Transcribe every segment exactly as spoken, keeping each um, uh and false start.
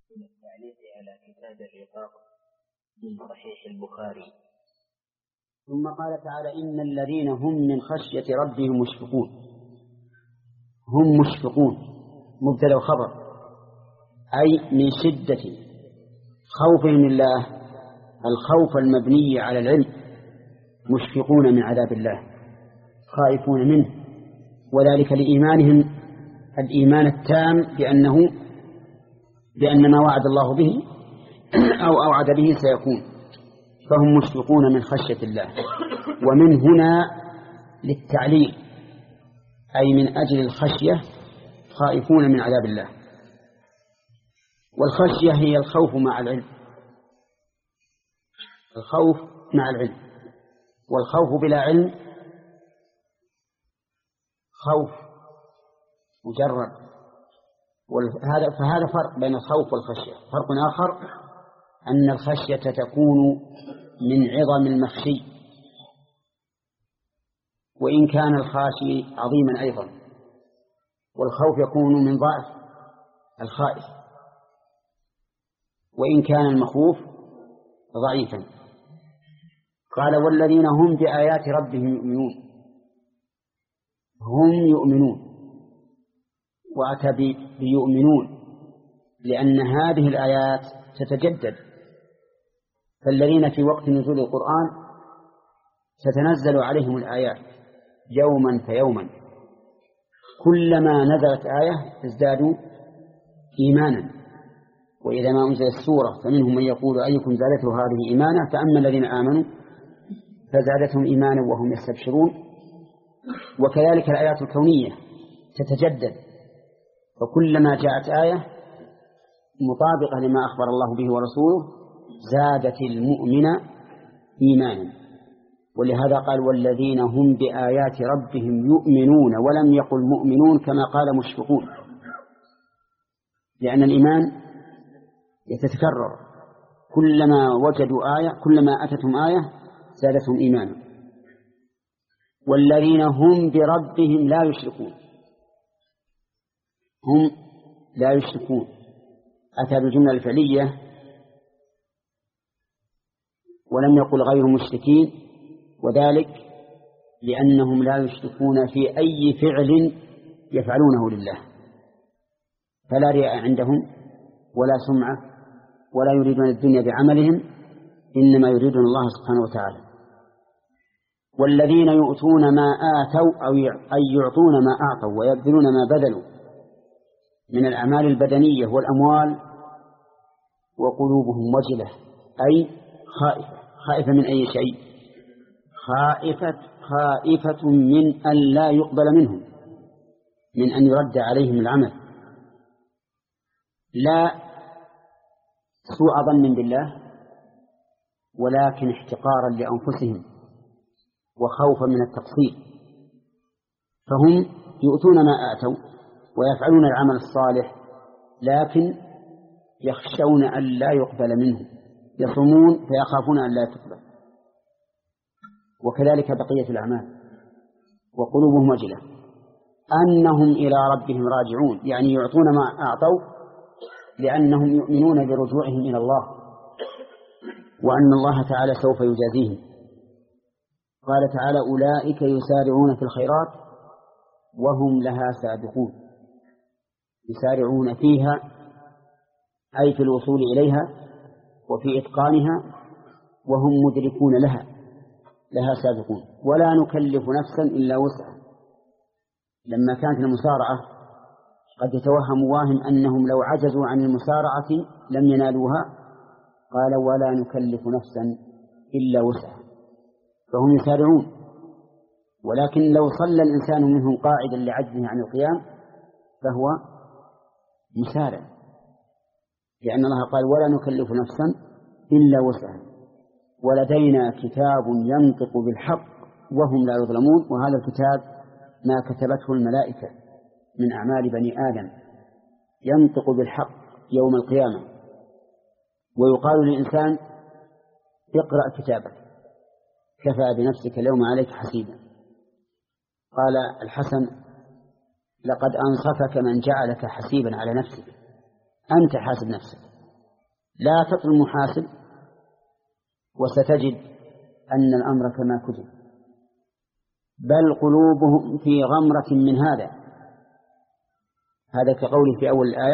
من التعليق على كتاب الرقاق من صحيح البخاري. ثم قال تعالى: إن الذين هم من خشية ربهم مشفقون. هم مشفقون مبتدأ وخبر، أي من شدة خوفهم الله الخوف المبني على العلم، مشفقون من عذاب الله، خائفون منه، وذلك لإيمانهم الإيمان التام بأنه بأن ما وعد الله به أو أوعد به سيكون، فهم مشفقون من خشية الله. ومن هنا للتعليل، أي من أجل الخشية خائفون من عذاب الله. والخشية هي الخوف مع العلم، الخوف مع العلم، والخوف بلا علم خوف مجرد. فهذا فرق بين الخوف والخشية. فرق آخر أن الخشية تكون من عظم المخشي، وإن كان الخاشي عظيما أيضا، والخوف يكون من ضعف الخائف وإن كان المخوف ضعيفا. قال: والذين هم بآيات ربهم يؤمنون. هم يؤمنون، وأتى بيؤمنون لأن هذه الآيات تتجدد، فالذين في وقت نزول القرآن ستنزل عليهم الآيات يوما فيوما، كلما نزلت آية ازدادوا إيمانا. وإذا ما أنزلت السورة فمنهم من يقول أيكم زادته هذه إيمانا، فأما الذين آمنوا فزادتهم إيمانا وهم يستبشرون. وكذلك الآيات الكونية تتجدد، فكلما جاءت آية مطابقة لما أخبر الله به ورسوله زادت المؤمن إيمانا. ولهذا قال: والذين هم بآيات ربهم يؤمنون، ولم يقل مؤمنون كما قال مشفقون، لأن الإيمان يتكرر، كلما وجدوا آية كلما أتتهم آية زادتهم إيمانا. والذين هم بربهم لا يشركون. هم لا يشركون أتى بالجملة الفعلية ولم يقل غير مشركين، وذلك لأنهم لا يشركون في أي فعل يفعلونه لله، فلا رياء عندهم ولا سمعة، ولا يريدون الدنيا بعملهم، إنما يريدون الله سبحانه وتعالى. والذين يؤتون ما آتوا أي يعطون ما أعطوا ويبذلون ما بذلوا من الأعمال البدنية والأموال وقلوبهم وجلة، أي خائفة. خائفة من أي شيء؟ خائفة خائفة من أن لا يقبل منهم، من أن يرد عليهم العمل، لا سوء ظن بالله، ولكن احتقارا لأنفسهم وخوفا من التقصير. فهم يؤتون ما آتوا ويفعلون العمل الصالح، لكن يخشون أن لا يقبل منهم، يصومون فيخافون أن لا تقبل، وكذلك بقية الأعمال. وقلوبهم وجلة أنهم إلى ربهم راجعون، يعني يعطون ما أعطوا لأنهم يؤمنون برجوعهم إلى الله، وأن الله تعالى سوف يجازيهم. قال تعالى: أولئك يسارعون في الخيرات وهم لها سابقون. يسارعون فيها أي في الوصول إليها وفي إتقانها، وهم مدركون لها لها سابقون. ولا نكلف نفسا إلا وسعها. لما كانت المسارعة قد يتوهم واهم أنهم لو عجزوا عن المسارعة لم ينالوها، قال: ولا نكلف نفسا إلا وسعها، فهم يسارعون. ولكن لو صلى الإنسان منهم قاعدا لعجزه عن القيام فهو مسارع، لأن الله قال: ولا نكلف نفسا إلا وسعها، ولدينا كتاب ينطق بالحق وهم لا يظلمون. وهذا الكتاب ما كتبته الملائكة من أعمال بني آدم، ينطق بالحق يوم القيامة. ويقال للإنسان: اقرأ كتابك كفى بنفسك اليوم عليك حسيبا. قال الحسن: لقد أنصفك من جعلك حسيبا على نفسك، أنت حاسب نفسك. لا تطل المحاسب وستجد أن الأمر كما كتب، بل قلوبهم في غمرة من هذا. هذا كقوله في أول الآية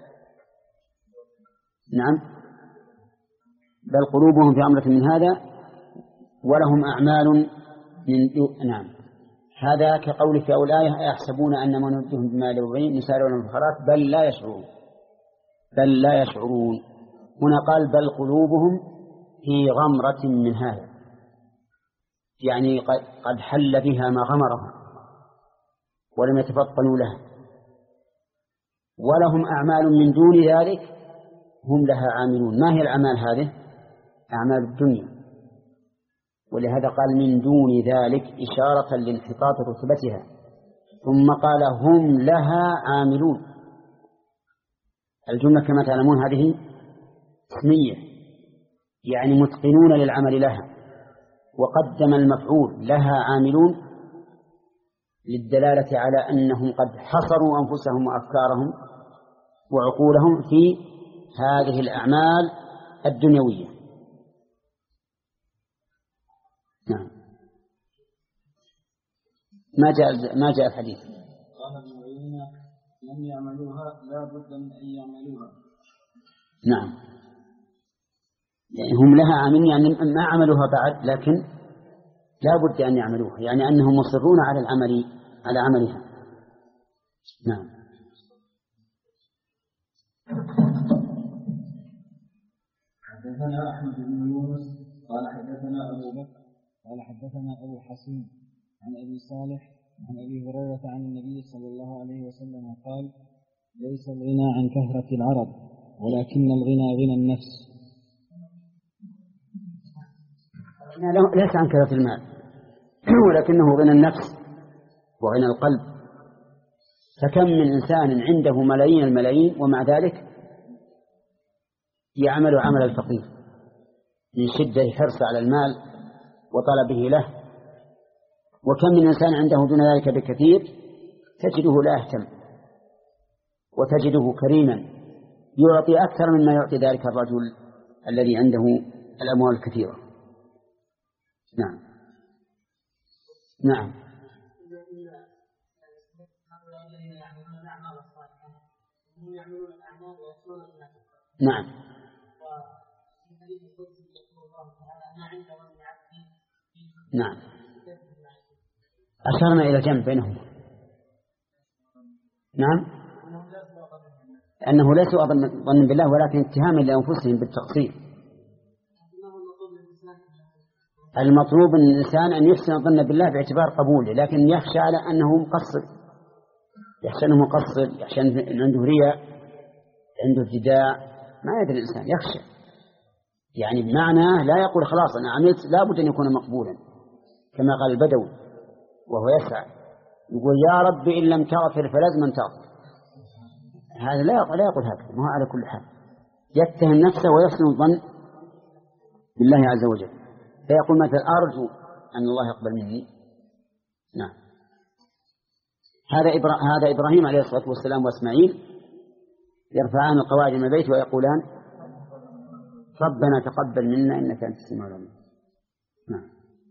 نعم، بل قلوبهم في غمرة من هذا ولهم أعمال من نعم، هذا كقوله في أول الآية يحسبون أن ما نمدهم بمال وبنين نسارع لهم في الخيرات بل لا يشعرون بل لا يشعرون هنا قال بل قلوبهم في غمرة من هذا، يعني قد حل بها ما غمرها ولم يتفطنوا لها، ولهم أعمال من دون ذلك هم لها عاملون. ما هي الأعمال هذه؟ أعمال الدنيا، ولهذا قال من دون ذلك إشارة لانحطاط رتبتها، ثم قال هم لها عاملون. الجملة كما تعلمون هذه اسمية، يعني متقنون للعمل لها، وقدم المفعول لها عاملون للدلالة على أنهم قد حصروا أنفسهم وأفكارهم وعقولهم في هذه الأعمال الدنيوية. نعم. ما جاء ما جاء الحديث. قال ابن عيينة لم يعملوها لا بد من أن يعملوها. نعم، يعني هم لها عاملين، يعني ما عملوها بعد لكن لا بد أن يعملوها، يعني أنهم مصرون على العمل على عملها. نعم. حدثنا أحمد بن يونس قال حدثنا أبو بكر قال حدثنا أبو حصين عن أبي صالح عن أبي هريرة عن النبي صلى الله عليه وسلم قال ليس الغنى عن كثرة العرب ولكن الغنى غنى النفس. ليس عن كثرة المال ولكنه غنى النفس وغنى القلب. فكم من إنسان عنده ملايين الملايين ومع ذلك يعمل عمل الفقير من شدة حرص على المال وطلبه له، وكم من إنسان عنده دون ذلك بكثير تجده لا يهتم وتجده كريما يعطي أكثر مما يعطي ذلك الرجل الذي عنده الأموال الكثيرة. نعم. نعم. نعم. نعم. أشرنا إلى جنب بينهما. نعم، أنه ليس ظن بالله ولكن اتهاما لأنفسهم بالتقصير. المطلوب من الإنسان أن يحسن الظن بالله باعتبار قبوله، لكن يخشى على أنه مقصر، يخشى أنه مقصر، يخشى أن عنده رياء، عنده ابتداع، ما يدري الإنسان يخشى، يعني بمعنى لا يقول خلاص أنا عملت لا بد أن يكون مقبولا، كما قال البدوي وهو يسعى يقول يا رب إن لم تغفر فلازم أن تغفر. هذا لا لا يقول هكذا، ما هو على كل حال يتهم نفسه ويحسن الظن بالله عز وجل، فيقول مثلا أرجو أن الله يقبل مني. نعم. هذا إبرا... هذا إبراهيم عليه الصلاة والسلام وإسماعيل يرفعان القواعد من البيت ويقولان ربنا تقبل منا إنك أنت السميع العليم. نعم.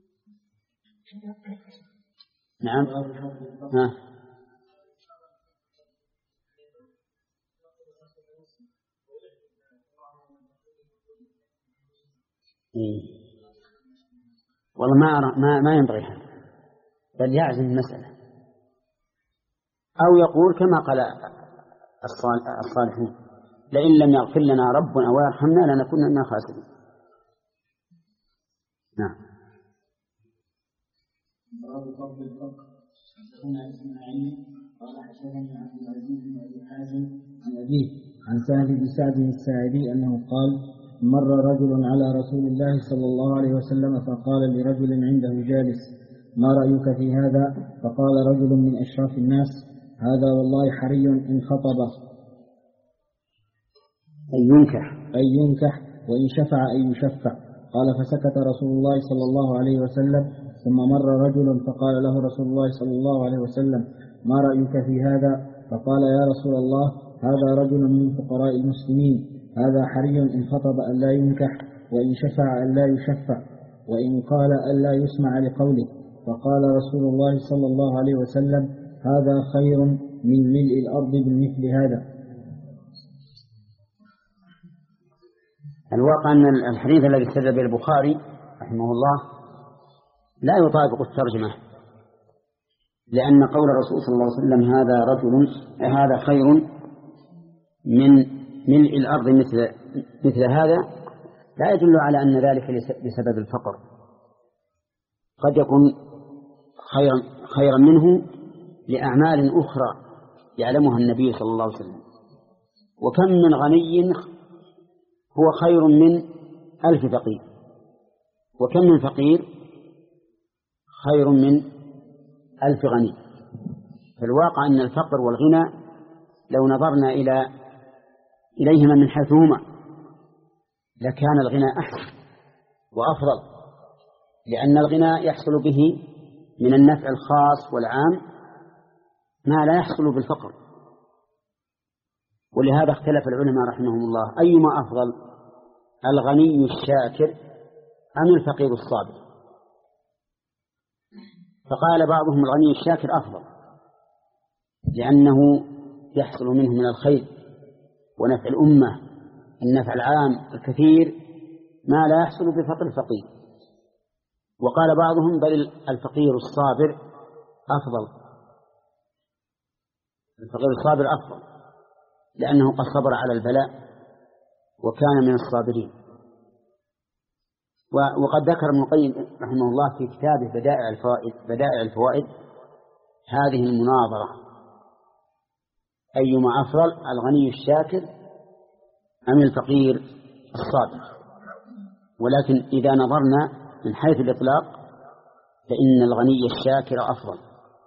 نعم. ها. إيه. والله ما أرى ما ما ينبغي هذا، بل يعزم المسألة، أو يقول كما قال الصالحون لئن لم يغفر لنا ربنا ويرحمنا لنكون من الخاسرين. نعم. باب فضل الفقر. حدثنا اسماعيل قال حدثني عبد العزيز بن ابي حازم عن ابيه عن سهل بن سعد الساعدي انه قال مر رجل على رسول الله صلى الله عليه وسلم فقال لرجل عنده جالس ما رايك في هذا؟ فقال رجل من اشراف الناس هذا والله حري ان خطبه أن ينكح أن ينكح وإن شفع أن يشفع. قال فسكت رسول الله صلى الله عليه وسلم ثم مر رجل فقال له رسول الله صلى الله عليه وسلم ما رأيك في هذا؟ فقال يا رسول الله هذا رجل من فقراء المسلمين، هذا حري إن خطب أن لا ينكح، وإن شفع أن لا يشفع، وإن قال أن لا يسمع لقوله. فقال رسول الله صلى الله عليه وسلم: هذا خير من ملء الأرض بمثل هذا. الواقع أن الحديث الذي استدل به البخاري رحمه الله لا يطابق الترجمة، لأن قول الرسول صلى الله عليه وسلم هذا رجل هذا خير من ملء الأرض مثل مثل هذا لا يدل على أن ذلك بسبب الفقر، قد يكون خيرا خيرا منه لأعمال أخرى يعلمها النبي صلى الله عليه وسلم. وكم من غني هو خير من ألف فقير، وكم من فقير خير من ألف غني. فالواقع أن الفقر والغنى لو نظرنا إلى إليهما من حيثهما لكان الغنى أحسن وأفضل، لأن الغنى يحصل به من النفع الخاص والعام ما لا يحصل بالفقر. ولهذا اختلف العلماء رحمهم الله أيما أفضل، الغني الشاكر أم الفقير الصابر؟ فقال بعضهم الغني الشاكر أفضل، لأنه يحصل منه من الخير ونفع الأمة النفع العام الكثير ما لا يحصل بفقر الفقير. وقال بعضهم بل الفقير الصابر أفضل، الفقير الصابر أفضل لأنه قد صبر على البلاء وكان من الصابرين. وقد ذكر ابن القيم رحمه الله في كتابه بدائع الفوائد بدائع الفوائد هذه المناظرة: أيما أفضل، الغني الشاكر أم الفقير الصابر؟ ولكن إذا نظرنا من حيث الإطلاق فإن الغني الشاكر أفضل،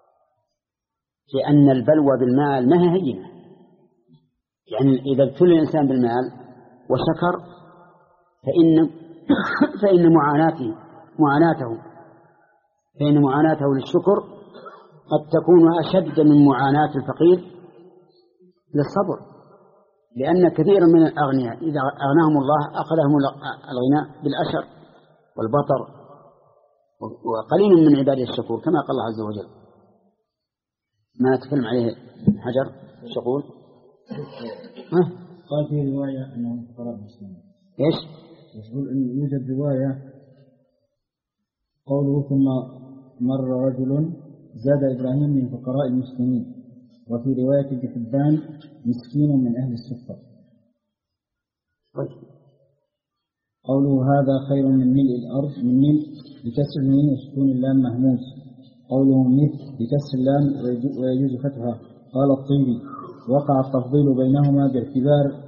لأن البلوى بالمال ما هي هينة. يعني إذا ابتلي الإنسان بالمال وشكر فإن فإن معاناته معاناته فإن معاناته للشكر قد تكون أشد من معاناة الفقير للصبر، لأن كثيرا من الأغنياء إذا أغناهم الله أخذهم الغناء بالأشر والبطر، وقليل من عباده الشكور كما قال الله عز وجل. ما تكلم عليه حجر الشكور قال في رواية أنه فقراء المسلمين. إيش؟ يقول أن يوجد رواية قوله ثم مر رجل زاد إبراهيم من فقراء المسلمين، وفي رواية ابن حبان مسكين من أهل الصفة. قوله هذا خير من ملء الأرض من ملء بكسر الميم وسكون اللام مهموس. قوله مثل بكسر اللام ويجوز فتحها. قال الطيبي وقع التفضيل بينهما باعتبار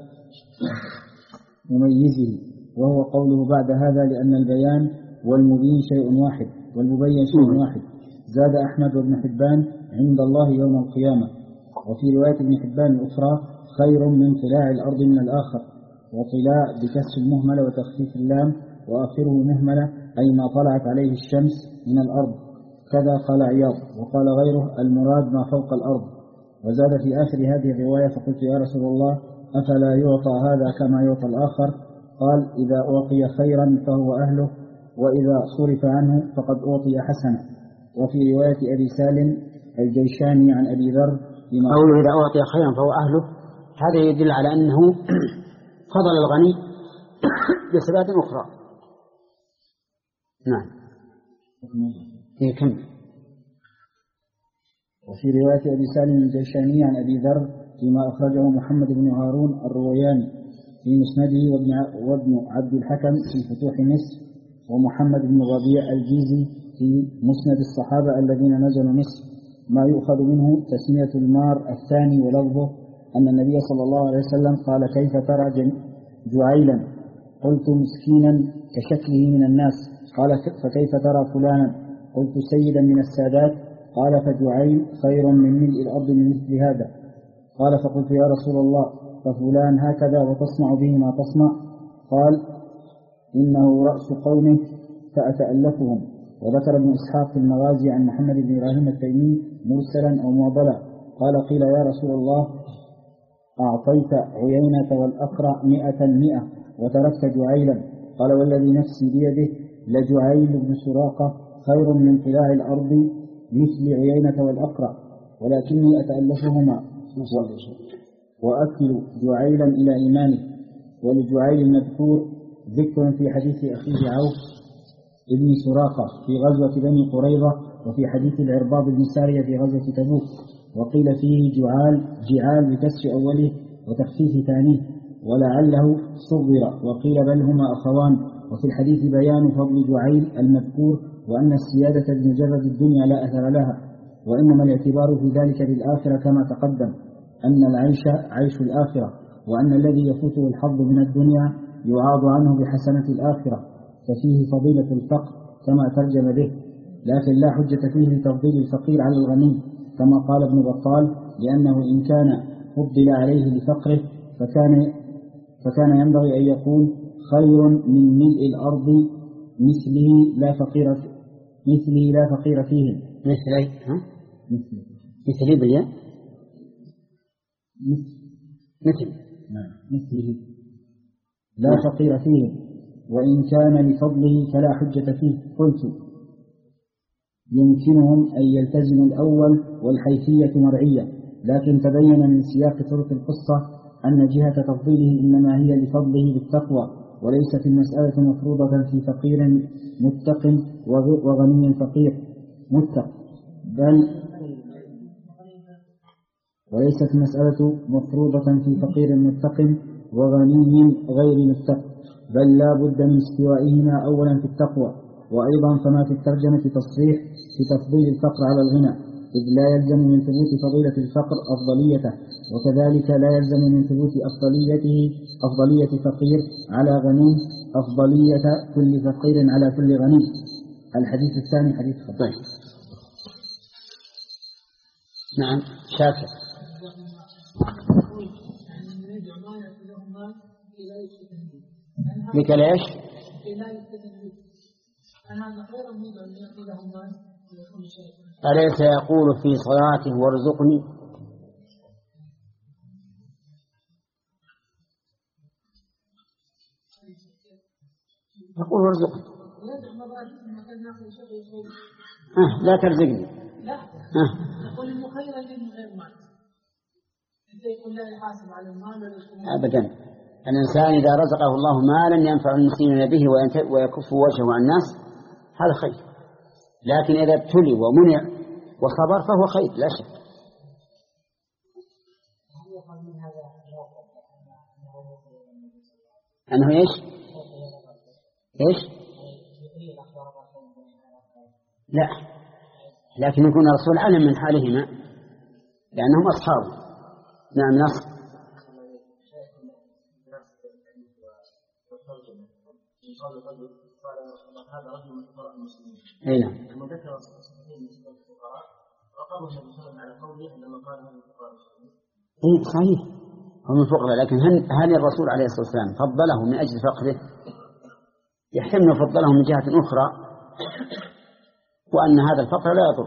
مميزه، وهو قوله بعد هذا لأن البيان والمبين شيء واحد والمبين شيء واحد. زاد أحمد وابن حبان عند الله يوم القيامة. وفي رواية ابن حبان الأخرى خير من طلاع الأرض من الآخر، وطلاع بكسر المهملة وتخفيف اللام وآخره مهملة أي ما طلعت عليه الشمس من الأرض. كذا قال عياض. وقال غيره المراد ما فوق الأرض. وزاد في آخر هذه الرواية فقلت يا رسول الله أفلا يعطى هذا كما يعطى الآخر؟ قال إذا أعطي خيرا فهو أهله، وإذا صرف عنه فقد أعطي حسنا. وفي رواية أبي سالم الجيشاني عن أبي ذر قوله إذا أعطي خيرا فهو أهله، هذا يدل على أنه فضل الغني بصفات أخرى. نعم. يكمل. وفي رواية أبي سالم الجيشاني عن أبي ذر فيما أخرجه محمد بن هارون الروياني في مسنده وابن عبد الحكم في فتوح مصر، ومحمد بن ربيع الجيزي في مسند الصحابة الذين نزلوا مصر. ما يؤخذ منه تسمية المار الثاني ولفظه أن النبي صلى الله عليه وسلم قال كيف ترى جعيلا؟ قلت مسكينا كشكله من الناس. قال فكيف ترى فلانا؟ قلت سيدا من السادات. قال فجعيل خير من ملء الأرض من مثل هذا. قال فقلت يا رسول الله ففلان هكذا وتصنع به ما تصنع؟ قال إنه رأس قومه فأتألفهم. وذكر ابن إسحاق في المغازي عن محمد بن إبراهيم التيمي مرسلا أو معضلا قال قيل يا رسول الله أعطيت عيينة والأقرع مئة مئة وتركت جعيلا. قال والذي نفسي بيده لجعيل بن سراقة خير من قلاع الأرض مثل عيينة والأقرع، ولكني أتألفهما وأكل جعيلا إلى إيمانه. ولجعيل المذكور ذكر في حديث أخيه عوف ابن سراقة في غزوة بني قريظة، وفي حديث العرباض بن سارية في غزوة تبوك، وقيل فيه جعال جعال بكسر أوله وتخفيف ثانيه، ولعله صغر، وقيل بل هما أخوان. وفي الحديث بيان فضل جعيل المذكور، وأن السيادة بمجرد الدنيا لا أثر لها، وإنما الاعتبار في ذلك بالآخرة كما تقدم أن العيش عيش الآخرة، وأن الذي يفوته الحظ من الدنيا يعاض عنه بحسنة الآخرة، ففيه فضيلة الفقر كما ترجم به، لكن لا حجة فيه لتفضيل الفقير على الغني كما قال ابن بطال، لأنه إن كان فضل عليه لفقره فكان, فكان ينبغي أن يقول خير من ملء الأرض مثله لا فقير مثله لا فقير فيه. مثلي ها مثلي مثلي بالياء مثل نعم مثله لا فقير فيه، وإن كان لفضله فلا حجة فيه. قلت يمكنهم أن يلتزموا الأول والحيثية مرعية، لكن تبين من سياق طرق القصة أن جهة تفضيله إنما هي لفضله بالتقوى، وليست المسألة مفروضة في فقير متق وغني فقير متق، بل وليست المسألة مفروضة في فقير متق وغني غير متق، بل لا بد من استوائهما أولا في التقوى. وأيضا فما في الترجمة تصريح في تفضيل الفقر على الغنى، إذ لا يلزم من ثبوت فضيلة الفقر أفضليته، وكذلك لا يلزم من ثبوت أفضليته أفضلية فقير على غني أفضلية كل فقير على كل غني. الحديث الثاني حديث خطير. نعم شاكر. لك ليش؟ أليس يقول في صلاته وارزقني؟ يقول وارزقني أه لا ترزقني لا أه. يقول إنه خيرا من غير مال، أنت يقول لا يحاسب على المال أبدا. الإنسان إذا رزقه الله مالا ينفع المسلمين به ويكف وجهه عن الناس هذا خير، لكن إذا ابتلي ومنع وصبر فهو خير لا شك. أنه إيش إيش لا، لكن يكون الرسول علم من حالهما لأنهم أصحابه. نعم نصر. هذا رجل من فقراء المسلمين. أي نعم. لما ذكر صحيحين من الفقراء فقالوا النبي صلى الله عليه وسلم على قوله عندما قال هذا الفقراء المسلمين. إيه صحيح هم الفقراء، لكن هل هل الرسول عليه الصلاة والسلام فضله من أجل فقره؟ يحتمل فضله من جهة أخرى، وأن هذا الفقر لا يضر.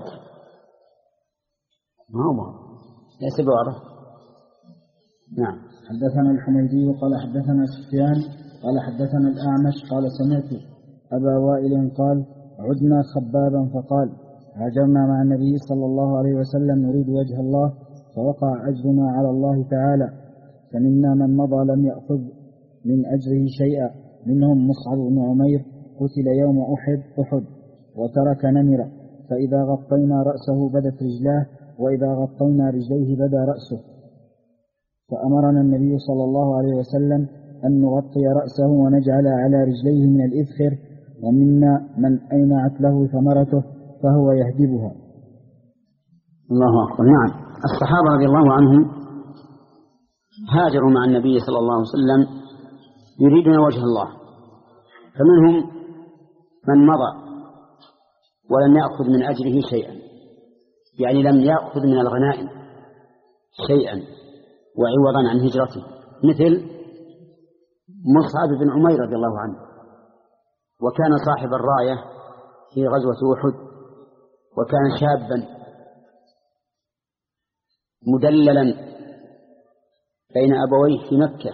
ما هو ليس بواضح. نعم. حدثنا الحميدي قال حدثنا سفيان قال حدثنا الأعمش قال سمعت أبا وائل قال عدنا خبابا فقال هاجرنا مع النبي صلى الله عليه وسلم نريد وجه الله، فوقع أجرنا على الله تعالى، فمنا من مضى لم يأخذ من أجره شيئا، منهم مصعب بن عمير قتل يوم أحد أحد وترك نمرة، فإذا غطينا رأسه بدت رجلاه، وإذا غطينا رجليه بدا رأسه، فأمرنا النبي صلى الله عليه وسلم أن نغطي رأسه ونجعل على رجليه من الإذخر، ومنا من أينعت له ثمرته فهو يهدبها. الله أكبر. نعم. الصحابة رضي الله عنهم هاجروا مع النبي صلى الله عليه وسلم يريدون وجه الله، فمنهم من مضى ولم يأخذ من أجره شيئا، يعني لم يأخذ من الغنائم شيئا وعوضا عن هجرته، مثل مصعب بن عمير رضي الله عنه، وكان صاحب الراية في غزوة أحد، وكان شابا مدللا بين أبويه في مكة،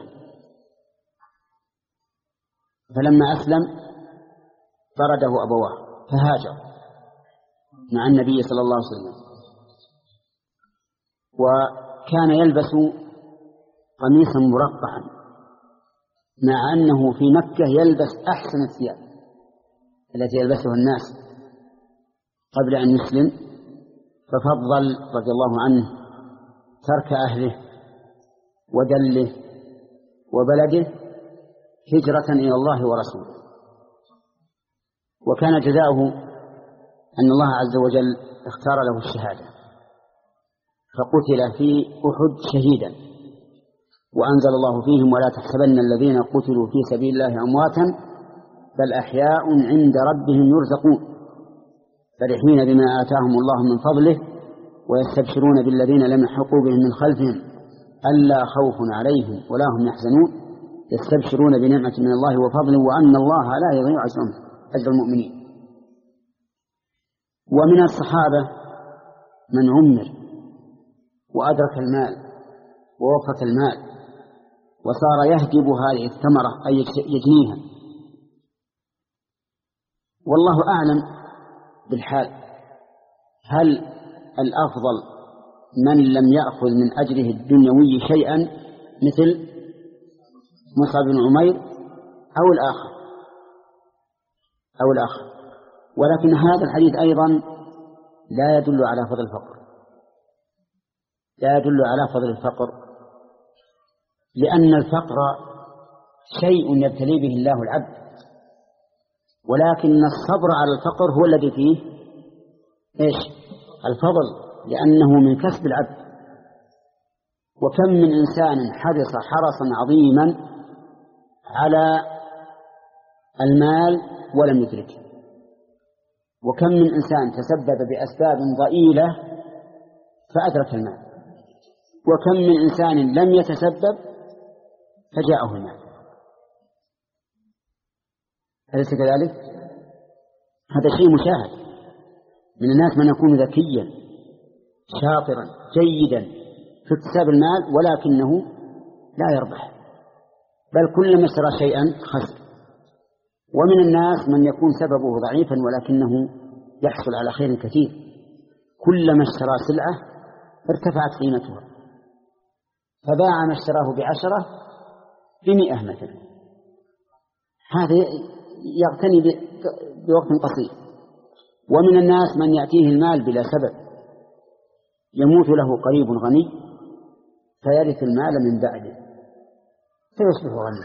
فلما أسلم طرده أبواه فهاجر مع النبي صلى الله عليه وسلم، وكان يلبس قميصا مرقعا مع أنه في مكة يلبس أحسن الثياب التي يلبسها الناس قبل أن يسلم، ففضل رضي الله عنه ترك أهله ودله وبلده هجرة إلى الله ورسوله. وكان جزاؤه أن الله عز وجل اختار له الشهادة، فقتل في أحد شهيدا، وأنزل الله فيهم ولا تحسبن الذين قتلوا في سبيل الله أمواتا بل أحياء عند ربهم يرزقون فرحين بما آتاهم الله من فضله ويستبشرون بالذين لم يلحقوا بهم من خلفهم ألا خوف عليهم ولا هم يحزنون يستبشرون بنعمة من الله وفضل وأن الله لا يضيع أجر المؤمنين. ومن الصحابة من عمر وأدرك المال ووفق المال وصار يهجب هذه الثمرة أي يجنيها، والله أعلم بالحال. هل الأفضل من لم يأخذ من أجره الدنيوي شيئا مثل مصعب بن عمير أو الآخر أو الآخر ولكن هذا الحديث أيضا لا يدل على فضل الفقر، لا يدل على فضل الفقر، لأن الفقر شيء يبتلي به الله العبد، ولكن الصبر على الفقر هو الذي فيه إيش؟ الفضل، لأنه من كسب العبد. وكم من إنسان حرص حرصا عظيما على المال ولم يدركه، وكم من إنسان تسبب بأسباب ضئيلة فأدرك المال، وكم من إنسان لم يتسبب فجاءه المال. أليس كذلك؟ هذا شيء مشاهد. من الناس من يكون ذكيا شاطرا جيدا في اكتساب المال ولكنه لا يربح، بل كلما اشترى شيئا خسر. ومن الناس من يكون سببه ضعيفا ولكنه يحصل على خير كثير، كلما اشترى سلعة ارتفعت قيمتها فباع ما اشتراه بعشرة بمئة مثلا، هذا يغتني بوقت قصير. ومن الناس من يأتيه المال بلا سبب، يموت له قريب غني فيرث المال من بعده فيصبح غني.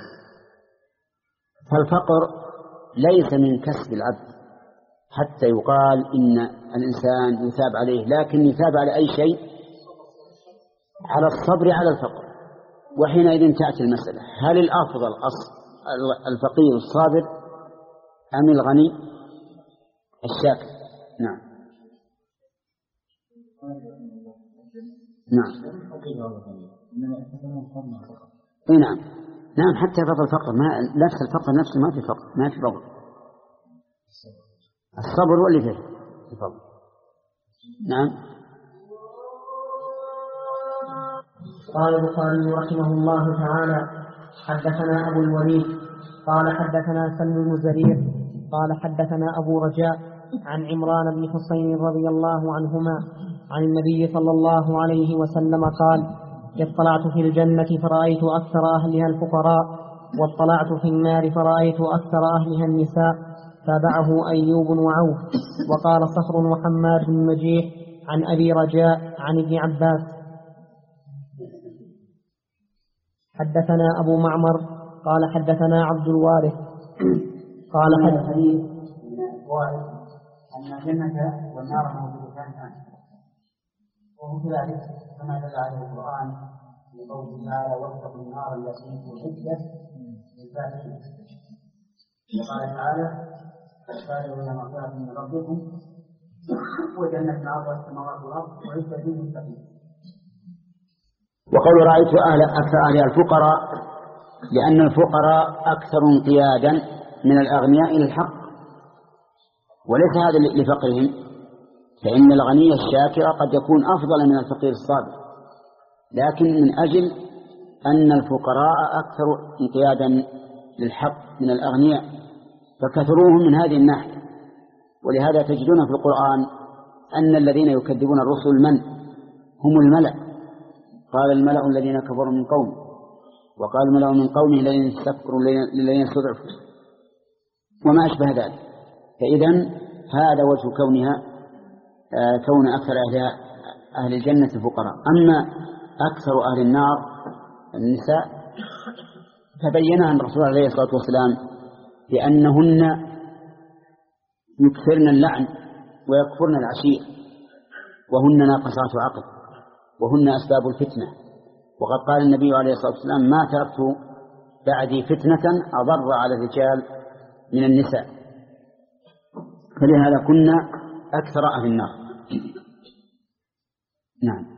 فالفقر ليس من كسب العبد حتى يقال إن الإنسان يثاب عليه، لكن يثاب على أي شيء؟ على الصبر على الفقر. وحينئذ تأتي المسألة: هل الأفضل الفقير الصابر أم الغني الشاكر؟ نعم نعم اي نعم نعم حتى فضل الفقر، ما نفس الفقر نفسه ما في فقر، ما في فضل. الصبر هو اللي فيه الفضل. نعم. قال البخاري رحمه الله تعالى: حدثنا أبو الوليد قال حدثنا سلم بن زرير قال حدثنا أبو رجاء عن عمران بن حسين رضي الله عنهما عن النبي صلى الله عليه وسلم قال: اطلعت في الجنة فرأيت أكثر أهلها الفقراء، واطلعت في النار فرأيت أكثر أهلها النساء. تابعه أيوب وعوف. وقال صخر وحماد بن مجيح عن أبي رجاء عن ابن عباس. حدثنا أبو معمر قال حدثنا عبد الوارث قال حديث أن الجنة والنار موجودتان الآن، وهو كذلك كما دل عليه القرآن في قوله تعالى: واتقوا النار التي أعدت للكافرين. وقال تعالى: فاسارعوا إلى مغفرة من ربكم وجنة عرضها السماوات والأرض أعدت للمتقين. وقول رأيت أهل أكثر أهل الفقراء لأن الفقراء أكثر انقيادا من الأغنياء إلى الحق، وليس هذا لفقرهم، فإن الغني الشاكر قد يكون أفضل من الفقير الصابر، لكن من أجل أن الفقراء أكثر انقيادا للحق من الأغنياء، فكثروهم من هذه الناحية. ولهذا تجدون في القرآن أن الذين يكذبون الرسل من هم الملأ. قال الملأ الذين كفروا من قومه، وقال الملأ من قومه لئن استكبروا لئن استضعفوا وما أشبه ذلك. فإذن هذا وجه كونها آه كون أكثر أهل, أهل الجنة الفقراء. أما أكثر أهل النار النساء فبينها الرسول عليه الصلاة والسلام بأنهن يكثرن اللعن ويكفرن العشير، وهن ناقصات عقل، وهن أسباب الفتنة. وقد قال النبي عليه الصلاة والسلام ما تركت بعدي فتنة أضر على الرجال من النساء. فلهذا كنا أكثر أهل النار. نعم.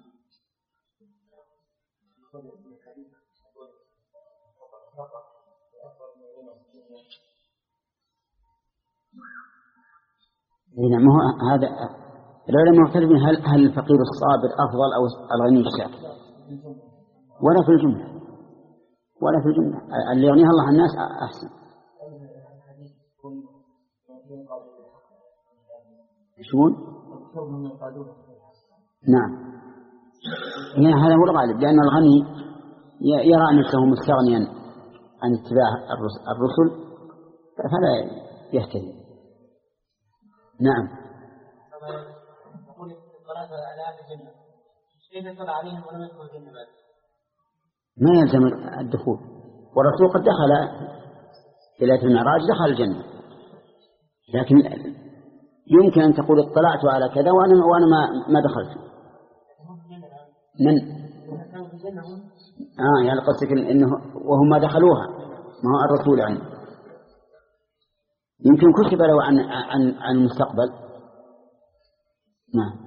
نعم. هذا العلماء مختلفين هل هل الفقير الصابر أفضل أو الغني الشاكر؟ ولا في الجملة ولا في الجملة اللي يغنيها الله الناس أحسن. شون؟ نعم. يعني هذا هو الغالب، لأن الغني يرى نفسه مستغنيا عن اتباع الرسل فلا يهتدي. نعم. ما يلزم الدخول، والرسول قد دخل إلى المعراج دخل الجنة، لكن يمكن أن تقول اطلعت على كذا وأنا وأنا ما ما دخلت. من؟ آه يعني قصدك إنه وهم ما دخلوها، ما هو الرسول يعني يمكن كشف له عن عن عن المستقبل. نعم.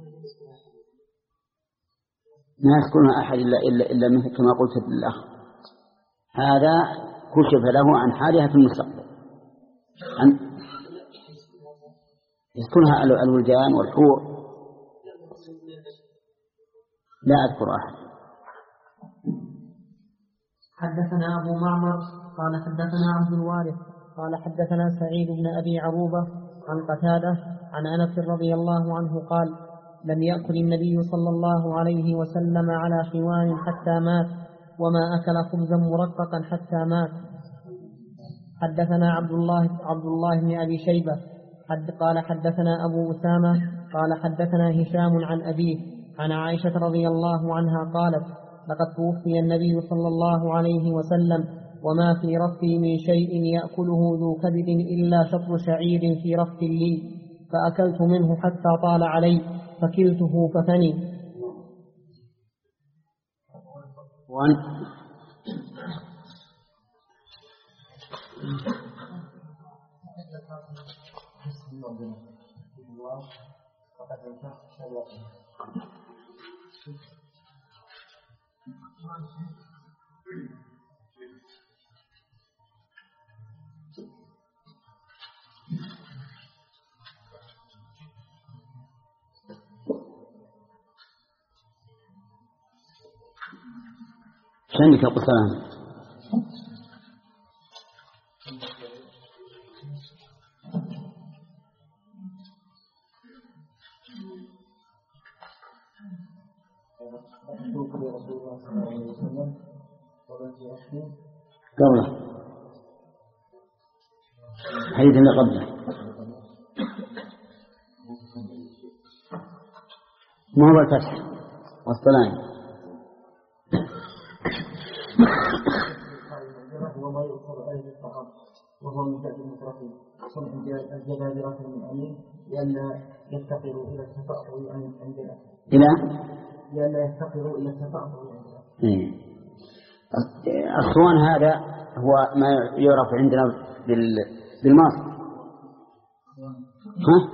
ما يسكنها أحد إلا إلا إلا مثل كما قلت للأخ، هذا كشف له عن حالها في المستقبل، عن يسكنها الولدان والحور. لا أذكر أحد. حدثنا أبو معمر قال حدثنا عبد الوارث قال حدثنا سعيد بن أبي عروبة عن قتادة عن أنس رضي الله عنه قال لم يأكل النبي صلى الله عليه وسلم على خوان حتى مات، وما أكل خبزا مرققا حتى مات. حدثنا عبد الله عبد الله بن أبي شيبة حد قال حدثنا أبو أسامة قال حدثنا هشام عن أبيه عن عائشة رضي الله عنها قالت لقد توفي النبي صلى الله عليه وسلم وما في رفي من شيء يأكله ذو كبد إلا شطر شعير في رف لي، فأكلت منه حتى طال علي فكلته فثني. وأن شنك أبو سلام. قبله حديث اللي قبله ما هو الفتح والصلاة وما يؤخر أهل الطعام وهو من تأتي المترفين صنع الجبابرة من أمين لأن يفتقروا إلى التفاؤل عند الأكل إلى لأن يفتقروا إلى التفاؤل عند الأكل. الصوان هذا هو ما يعرف عندنا بالماص. ها؟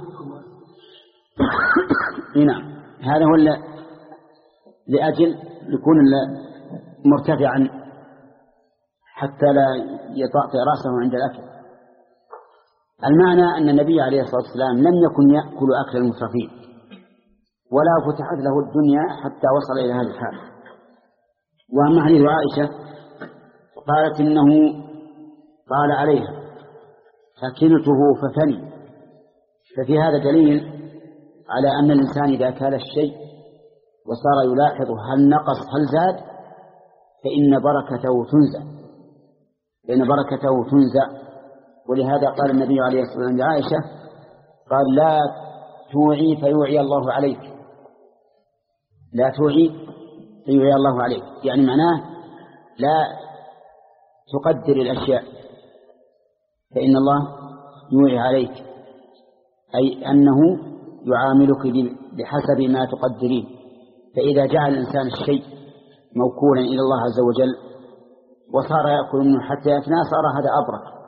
نعم. هذا هو لأجل يكون مرتفعا حتى لا يطأطئ رأسه عند الأكل. المعنى أن النبي عليه الصلاة والسلام لم يكن يأكل أكل المترفين ولا فتحت له الدنيا حتى وصل إلى هذه الحال، وأما حديث عائشة قالت إنه قال عليها فكلته ففني، ففي هذا دليل على أن الإنسان إذا كال الشيء وصار يلاحظ هل نقص هل زاد فإن بركته تنزع، فإن بركته تنزع. ولهذا قال النبي عليه الصلاة والسلام لعائشة قال لا توعي فيوعي الله عليك، لا توعي فيوعي الله عليك، يعني معناه لا تقدر الأشياء فإن الله يوعي عليك، أي أنه يعاملك بحسب ما تقدرين. فإذا جعل الإنسان الشيء موكولا إلى الله عز وجل وصار يأكل منه حتى يفنى صار هذا أبرك.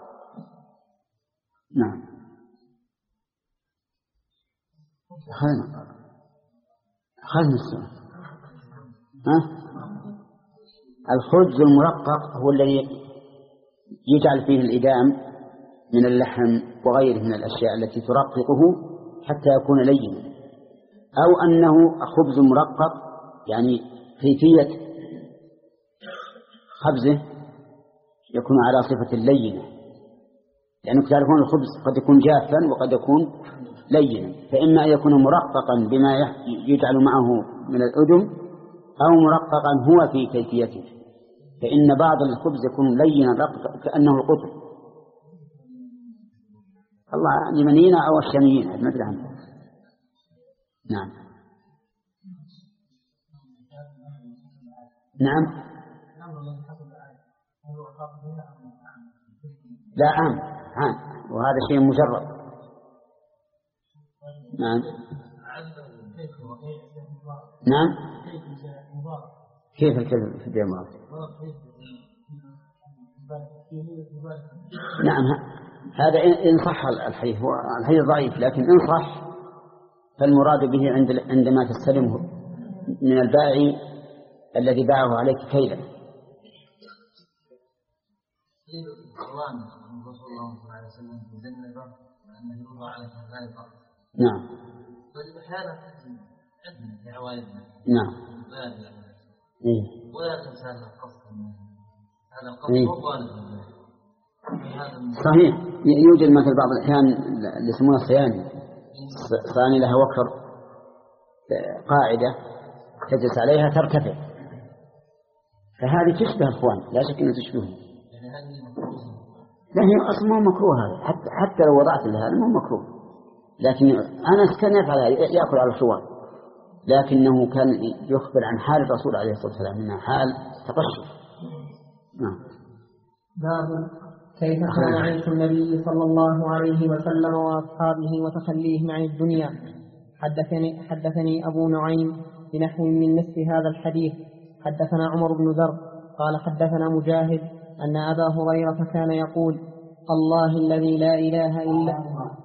نعم. خلنا السؤال. ها؟ الخبز المرقق هو الذي يجعل فيه الإدام من اللحم وغيره من الأشياء التي ترققه حتى يكون لينا، أو أنه خبز مرقق يعني كيفية خبزه يكون على صفة اللينة، لأنك تعرفون الخبز قد يكون جافا وقد يكون لينا، فإما أن يكون مرققا بما يجعل معه من الأدم أو مرققا هو في كيفيته، فإن بعض الخبز يكون لينا كأنه القطر. الله اليمنيين أو الشاميين ما أدري عنه. نعم نعم لا عام عام وهذا شيء مجرد. نعم نعم كيف الكلمة في الدمار؟ نعم هذا إن صح الحديث، هو الحديث ضعيف لكن إن صح فالمراد به عند عندما تستلمه من البائع الذي باعه عليك كيلا. نعم نعم ولا تنسى هذا القصد، هذا إيه؟ القصد صحيح. يوجد مثل بعض الأحيان اللي يسمونها الصياني، صياني لها وكر قاعدة تجلس عليها ترتفع، فهذه تشبه أخوان لا شك أنها تشبههم، لا هي أصلا مو مكروه هذا، حتى, حتى لو وضعت لها مو مكروه، لكن أنا كان يفعل يأكل على الخوان، لكنه كان يخبر عن حال الرسول عليه الصلاة والسلام إنها حال تقشف. نعم. باب كيف كان عيش النبي صلى الله عليه وسلم وأصحابه وتخليهم عن الدنيا. حدثني, حدثني أبو نعيم بنحو من نصف هذا الحديث. حدثنا عمر بن ذر قال حدثنا مجاهد أن أبا هريرة كان يقول الله الذي لا إله إلا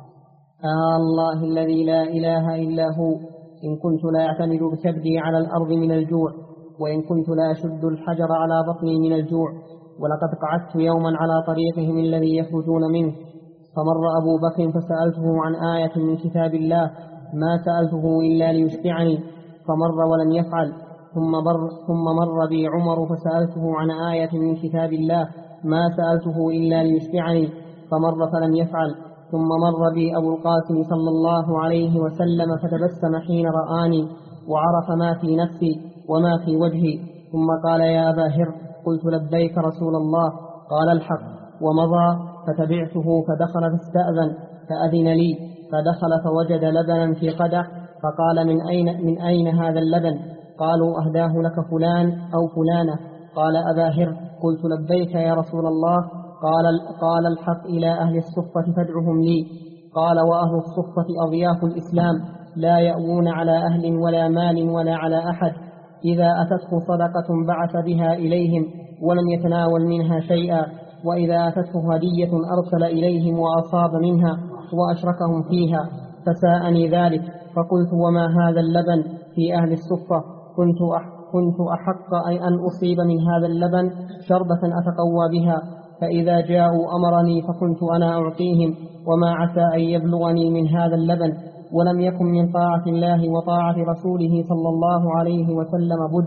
آه الله الذي لا إله إلا هو إن كنت لا أعتمد بكبدي على الأرض من الجوع، وإن كنت لا أشد الحجر على بطني من الجوع، ولقد قعدت يوما على طريقهم الذي يخرجون منه، فمر أبو بكر فسألته عن آية من كتاب الله ما سألته إلا ليشبعني فمر ولم يفعل، ثم مر, ثم مر بي عمر فسألته عن آية من كتاب الله ما سألته إلا ليشبعني فمر فلم يفعل، ثم مر بي أبو القاسم صلى الله عليه وسلم فتبسم حين رآني وعرف ما في نفسي وما في وجهي، ثم قال يا أبا هر، قلت لبيك رسول الله، قال الحق، ومضى فتبعته فدخل فاستأذن فأذن لي، فدخل فوجد لبنا في قدح، فقال من أين, من أين هذا اللبن؟ قالوا أهداه لك فلان أو فلانة. قال أبا هر، قلت لبيك يا رسول الله، قال, قال الحق إلى أهل الصفة فادعهم لي. قال وأهل الصفة أضياف الإسلام لا يأوون على أهل ولا مال ولا على أحد، إذا أتته صدقة بعث بها إليهم ولم يتناول منها شيئا، وإذا أتته هدية أرسل إليهم وأصاب منها وأشركهم فيها، فساءني ذلك، فقلت وما هذا اللبن في أهل الصفة؟ كنت كنت أحق أن أصيب من هذا اللبن شربة أتقوى بها، فإذا جاءوا أمرني فكنت أنا أعطيهم، وما عسى أن يبلغني من هذا اللبن، ولم يكن من طاعة الله وطاعة رسوله صلى الله عليه وسلم بد،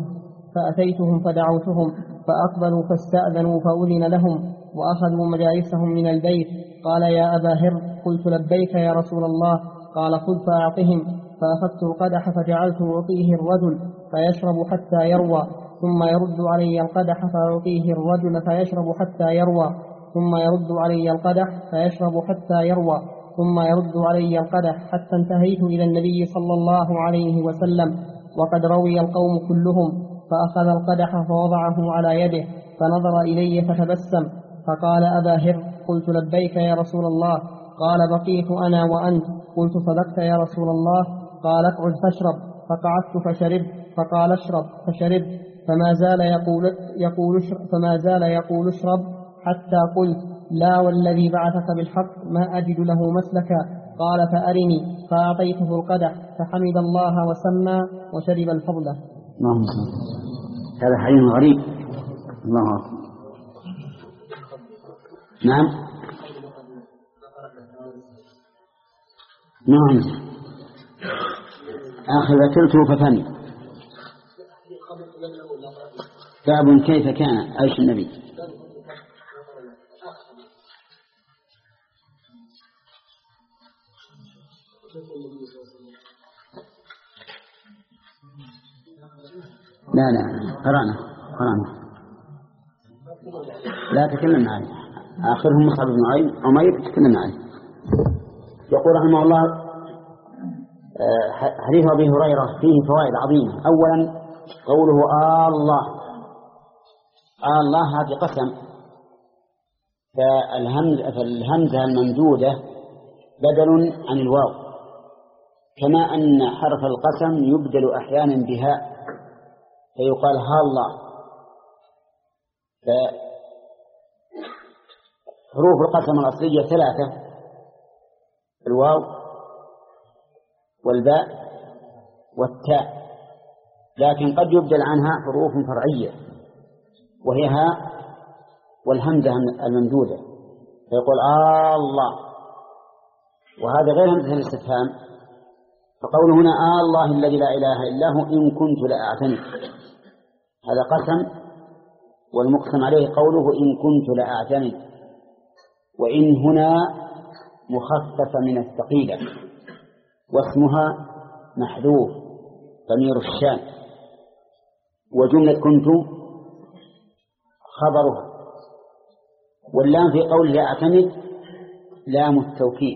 فأتيتهم فدعوتهم فأقبلوا فاستأذنوا فأذن لهم وأخذوا مجالسهم من البيت. قال يا أبا هر قلت لبيك يا رسول الله. قال خذ فأعطهم. فأخذت القدح فجعلت أعطيه الرجل فيشرب حتى يروى ثم يرد علي القدح فأعطيه الرجل فيشرب حتى يروى ثم يرد علي القدح فيشرب حتى يروى ثم يرد علي القدح حتى انتهيت إلى النبي صلى الله عليه وسلم وقد روي القوم كلهم. فأخذ القدح فوضعه على يده فنظر إلي فتبسم فقال أبا هر قلت لبيك يا رسول الله. قال بقيت أنا وأنت. قلت صدقت يا رسول الله. قال اقعد فاشرب. فقعدت فشربت. فقال اشرب فشربت. فما زال يقول, يقول, اشرب فما زال يقول اشرب حتى قلت لا والذي بعثك بالحق ما أجد له مسلكا. قال فأرني. فأعطيته القدح فحمد الله وسمى وشرب الفضل. اللهم صل. هذا حديث غريب. الله أكبر. نعم نعم آخر ذكرته ففني باب كيف كان عيش النبي. لا لا قرأنا قرأنا لا تكلمنا عليه. آخرهم مصعب بن عمير تكلمنا عليه. يقول رحمه الله حديث أبي هريرة فيه فوائد عظيمة. أولا قوله آه الله. آه الله هذه قسم، فالهمزة الممدودة بدل عن الواو، كما أن حرف القسم يبدل أحيانا بهاء فيقال ها الله. فحروف القسم الأصلية ثلاثة: الواو والباء والتاء، لكن قد يبدل عنها حروف فرعية وهي هاء والهمزة الممدودة فيقول آه الله، وهذا غير همزة الاستفهام. فقوله هنا آه الله الذي لا إله إلا هو إن كنت لأعتني، هذا قسم، والمقسم عليه قوله إن كنت لأعتني. وإن هنا مخففة من الثقيلة، واسمها محذوف ضمير الشان، وجملة كنت خبرها. واللام في قول لأعتمد لام التوكيد،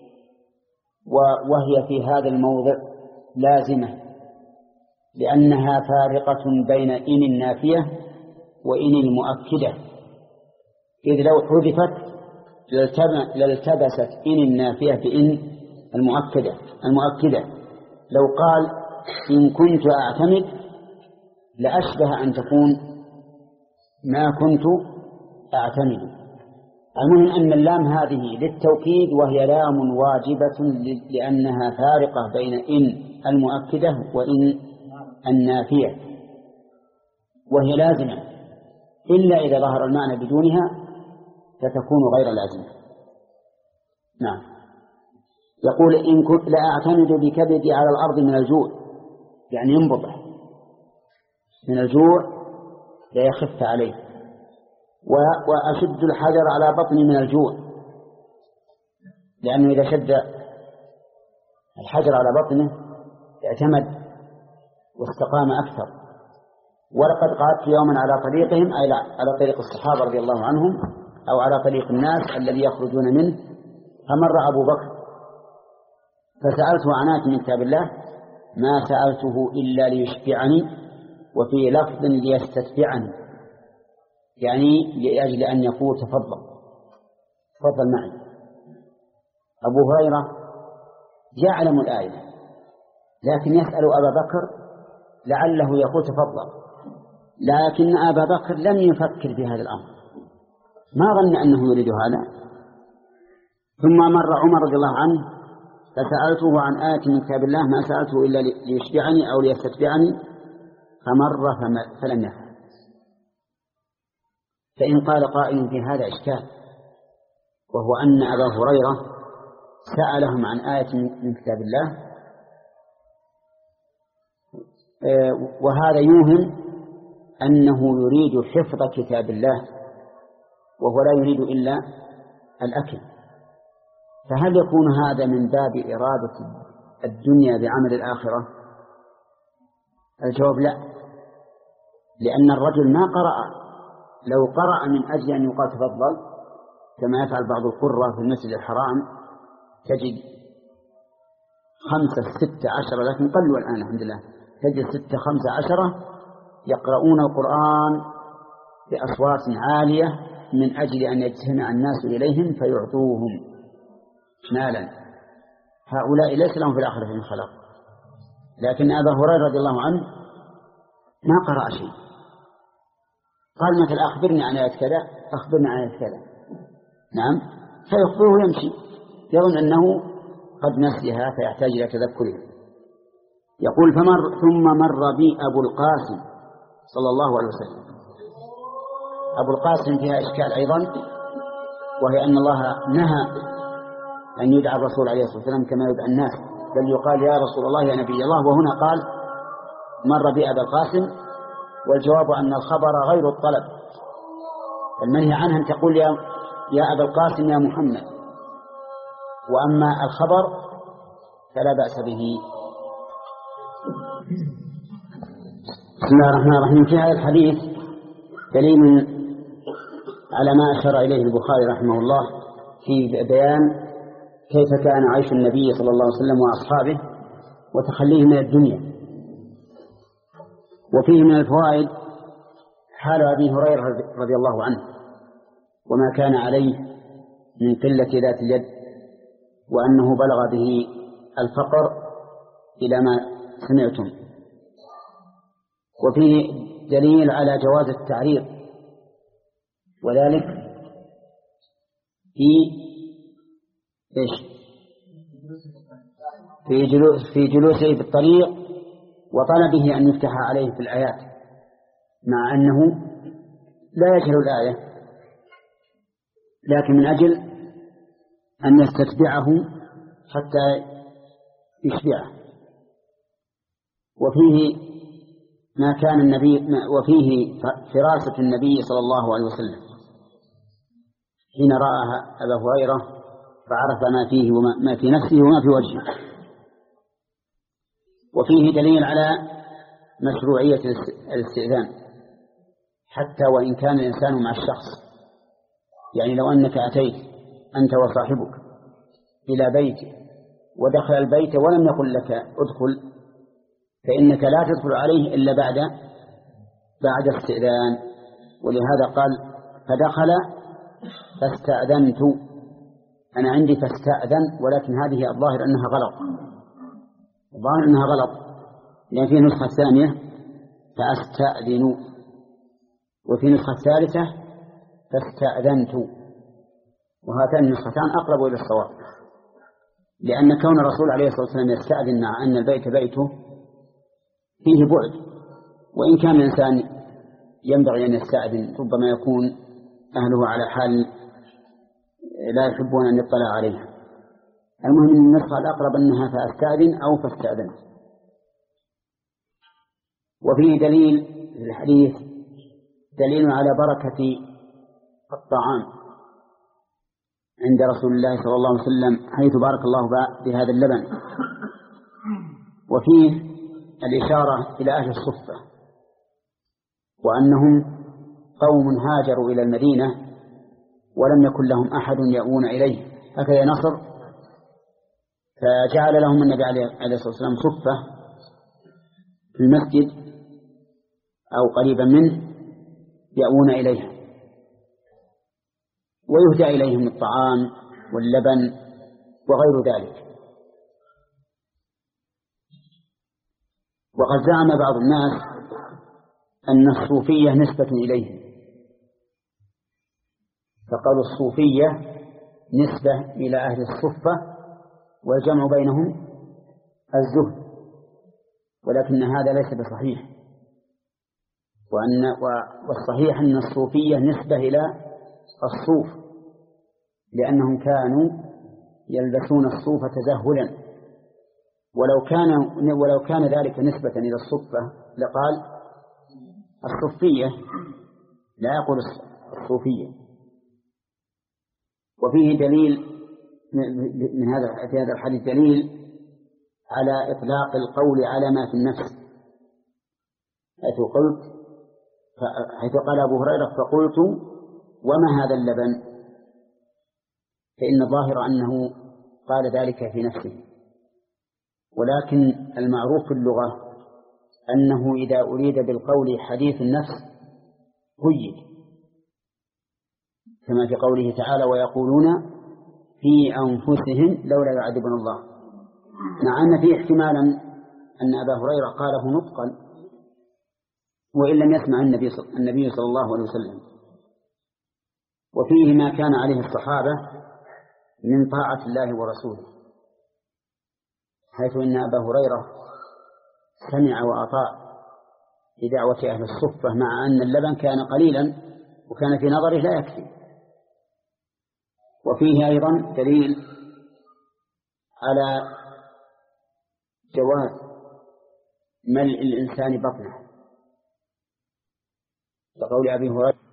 وهي في هذا الموضع لازمة، لأنها فارقة بين إن النافية وإن المؤكدة، إذ لو حذفت لالتبست إن النافية بإن المؤكدة المؤكدة لو قال إن كنت أعتمد لأشبه أن تكون ما كنت أعتمد. المهم أن اللام هذه للتوكيد، وهي لام واجبة لأنها فارقة بين إن المؤكدة وإن النافية، وهي لازمة إلا إذا ظهر المعنى بدونها فتكون غير لازمة. نعم. يقول إن كنت لأعتمد بكبدي على الأرض من الجوع، يعني ينبضح من الجوع لا يخف عليه، وأشد الحجر على بطني من الجوع، لأنه إذا شد الحجر على بطنه اعتمد واستقام أكثر. ولقد قعدت يوما على طريقهم، أي على طريق الصحابة رضي الله عنهم، أو على طريق الناس الذي يخرجون منه، فمر أبو بكر فسألته عن آية من كتاب الله ما سألته إلا ليشبعني، وفي لفظ ليستتبعني، يعني لأجل أن يقول تفضل تفضل معي. أبو هريرة يعلم الآية لكن يسأل أبا بكر لعله يقول تفضل، لكن أبا بكر لم يفكر في هذا الأمر، ما ظن أنه يريد هذا. ثم مر عمر رضي الله عنه فسألته عن آية من كتاب الله ما سألته إلا ليشبعني أو ليستتبعني، فمر فلم يفعل. فإن قال قائل في هذا إشكال، وهو أن أبا هريرة سألهم عن آية من كتاب الله، وهذا يوهم أنه يريد حفظ كتاب الله وهو لا يريد إلا الأكل، فهل يكون هذا من باب إرادة الدنيا بعمل الآخرة؟ الجواب لا، لأن الرجل ما قرأ. لو قرأ من أجل أن يقال تفضل كما يفعل بعض القراء في المسجد الحرام، تجد خمسة ستة عشرة، لكن قلوا الآن الحمد لله، تجد ستة خمسة عشرة يقرؤون القرآن بأصوات عالية من أجل أن يجتمع الناس إليهم فيعطوهم مالا. هؤلاء ليس لهم في الآخرة من خلاق. لكن أبا هريرة رضي الله عنه ما قرأ شيء، قال مثل أخبرني عن آية كذا، أخبرني عن آية كذا، نعم، فيخبره ويمشي يظن أنه قد نسيها فيحتاج إلى تذكرها. يقول فمر ثم مر بي أبو القاسم صلى الله عليه وسلم. أبو القاسم فيها إشكال أيضا، وهي أن الله نهى أن يدعى الرسول عليه الصلاة والسلام كما يدعى الناس، بل يقال يا رسول الله يا نبي الله، وهنا قال مر بي أبا القاسم، والجواب أن الخبر غير الطلب، المنهي عنها أن تقول يا يا أبا القاسم يا محمد، وأما الخبر فلا بأس به. بسم الله الرحمن الرحيم. في هذا الحديث دليل على ما أشار إليه البخاري رحمه الله في بيان كيف كان عيش النبي صلى الله عليه وسلم وأصحابه وتخليه من الدنيا. وفيه من الفوائد حال أبي هريرة رضي الله عنه وما كان عليه من قلة ذات اليد، وأنه بلغ به الفقر إلى ما سمعتم. وفيه دليل على جواز التعريض، وذلك في إيش؟ في جلوس في جلوسه في الطريق وطلبه أن يفتح عليه في الآيات، مع أنه لا يجهل الآية، لكن من أجل أن يستتبعه حتى يشبعه. وفيه ما كان النبي وفيه فراسة النبي صلى الله عليه وسلم حين رأى أبا هريرة فعرف ما فيه وما في نفسه وما في وجهه. وفيه دليل على مشروعية الاستئذان حتى وإن كان الإنسان مع الشخص، يعني لو أنك أتيت أنت وصاحبك إلى بيت ودخل البيت ولم يقل لك ادخل، فإنك لا تدخل عليه إلا بعد بعد استئذان. ولهذا قال فدخل فاستأذنت، أنا عندي فاستأذن، ولكن هذه الظاهر أنها غلط، الظاهر أنها غلط، لأن في نسخة ثانية فأستأذن، وفي نسخة ثالثة فاستأذنت، وهاتان النسختان أقرب إلى الصواب، لأن كون الرسول عليه الصلاة والسلام يستأذن مع أن البيت بيته فيه بعد، وإن كان الإنسان ينبغي أن يستأذن ربما يكون أهله على حال لا يحبون أن يطلع عليها. المهم أن النسخة الأقرب أنها فأستأذن أو فاستأذن. وفيه دليل في الحديث دليل على بركة الطعام عند رسول الله صلى الله عليه وسلم، حيث بارك الله بهذا اللبن. وفيه الإشارة إلى أهل الصفة، وأنهم قوم هاجروا إلى المدينة ولم يكن لهم أحد يأوون إليه، هكذا نصر، فجعل لهم النبي عليه الصلاة والسلام صفة في المسجد أو قريبا منه يأوون إليها، ويهدى إليهم الطعام واللبن وغير ذلك. وقد زعم بعض الناس أن الصوفية نسبة إليهم، فقالوا الصوفية نسبة إلى أهل الصفة والجمع بينهم الزهد، ولكن هذا ليس بصحيح، وأن والصحيح أن الصوفية نسبة إلى الصوف، لأنهم كانوا يلبسون الصوف تزهلا، ولو كان ولو كان ذلك نسبة إلى الصفة لقال الصوفية لا يقول الصوفية. وفيه دليل من هذا في هذا الحديث دليل على إطلاق القول على ما في النفس، حيث قلت حيث قال أبو هريرة فقلت وما هذا اللبن، فإن الظاهر أنه قال ذلك في نفسه. ولكن المعروف في اللغة أنه إذا أريد بالقول حديث النفس قيد، كما في قوله تعالى ويقولون في أنفسهم لولا يعذبنا الله، مع أن فيه احتمالا أن أبا هريرة قاله نطقا وإن لم يسمع النبي النبي صلى الله عليه وسلم. وفيه ما كان عليه الصحابة من طاعة الله ورسوله، حيث إن أبا هريرة سمع وأطاع بدعوة أهل الصفة، مع أن اللبن كان قليلا وكان في نظره لا يكفي. وفيه أيضا دليل على جواز ملء الإنسان بطنه، كقول أبي هريرة